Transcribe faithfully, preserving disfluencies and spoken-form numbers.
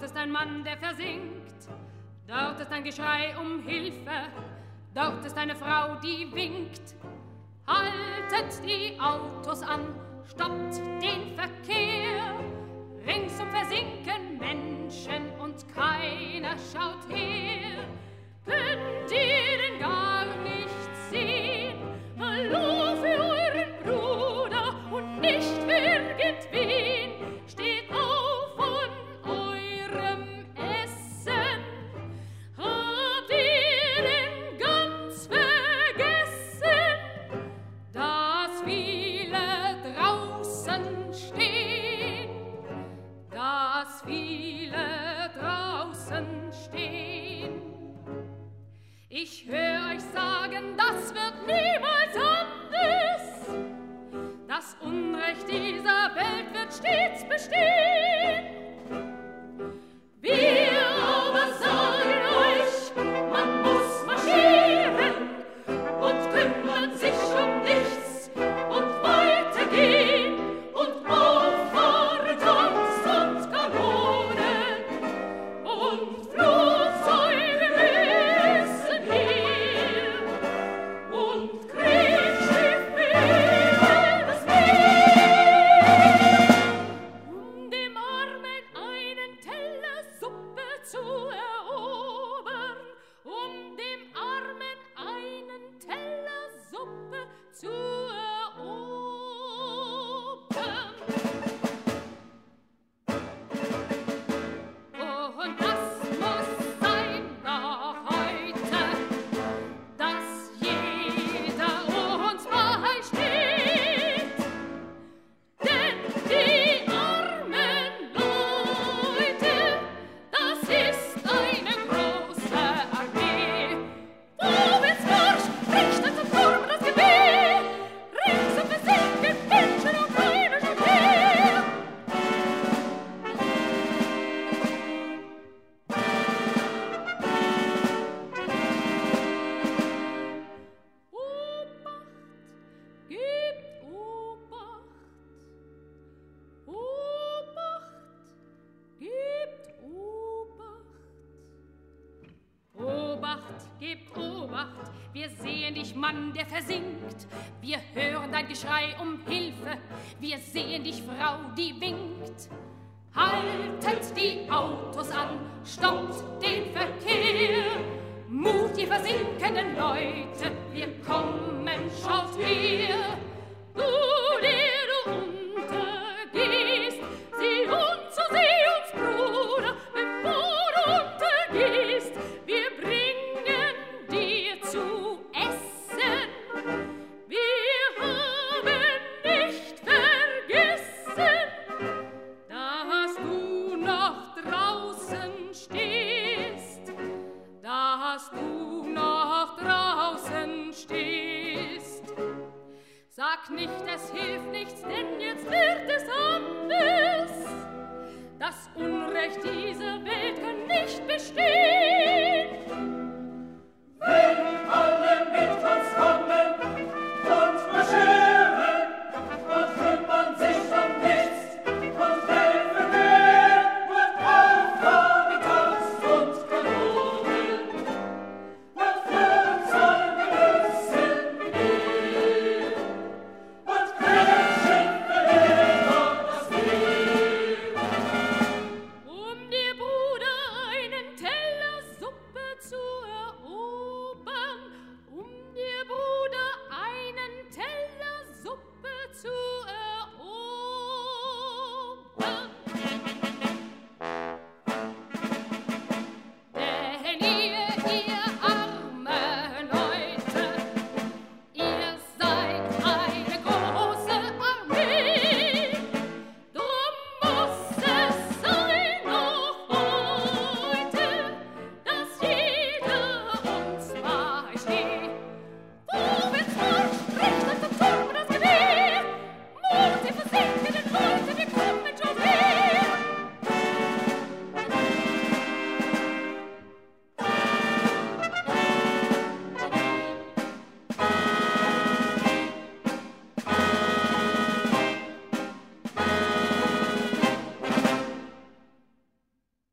ist ein Mann, der versinkt. Dort ist ein Geschrei um Hilfe. Dort ist eine Frau, die winkt. Haltet die Autos an, stoppt den Verkehr. Ringsum versinken Menschen und keiner schaut her. Könnt ihr denn gar nicht sehen? Hallo für euren Bruder und nicht für irgendwen. Steht auf von eurem Essen. Habt ihr denn ganz vergessen, dass viele draußen stehen? Dass viele draußen stehen. Ich höre euch sagen, das wird niemals anders. Das Unrecht dieser Welt wird stets bestehen. Wir aber sagen euch, man muss marschieren und kümmert sich um nichts und weitergehen und auffahrt Tanks und Kanonen und Flugzeuge müssen her und Kriegsschiffe über das Meer, um dem Armen einen Teller Suppe zu erobern, um dem Armen einen Teller Suppe zu erobern. Oh, und das muss sein noch heute, dass jeder uns beisteht. Denn die armen Leute, das ist eine große Armee. Vorwärts marsch, richtet zum Turm das Gewehr, ringsum versinken Menschen und keiner schaut her. Obacht, gebt Obacht, Obacht, gebt Obacht. Obacht, gebt Obacht, wir sehen dich, Mann, der versinkt. Wir hören dein Geschrei um Hilfe, wir sehen dich, Frau, die winkt. Haltet die Autos an, stoppt den Verkehr. Mut, ihr versinkenden Leute, wir kommen, schaut her. Du, der du untergehst, sieh uns, so sieh uns, Bruder, bevor du untergehst. Wir bringen dir zu essen. Wir haben nicht vergessen, dass du noch draußen stehst, dass du noch draußen stehst. Sag nicht, es hilft nichts, denn jetzt wird es anders. Das Unrecht dieser Welt kann nicht bestehen. Wenn alle mit uns kommen und marschieren und kümmern sich um nichts und helfen mehr und auffahren mit Tanks und Kanonen und Flugzeuge müssen her und Kriegsschiffe über das Meer, Um dir, Bruder, einen Teller Suppe zu erobern, um dir, Bruder, einen Teller Suppe zu erobern. Denn ihr, ihr arme Leute, ihr seid eine große Armee. Drum muss es sein noch heute, dass jeder uns beisteht.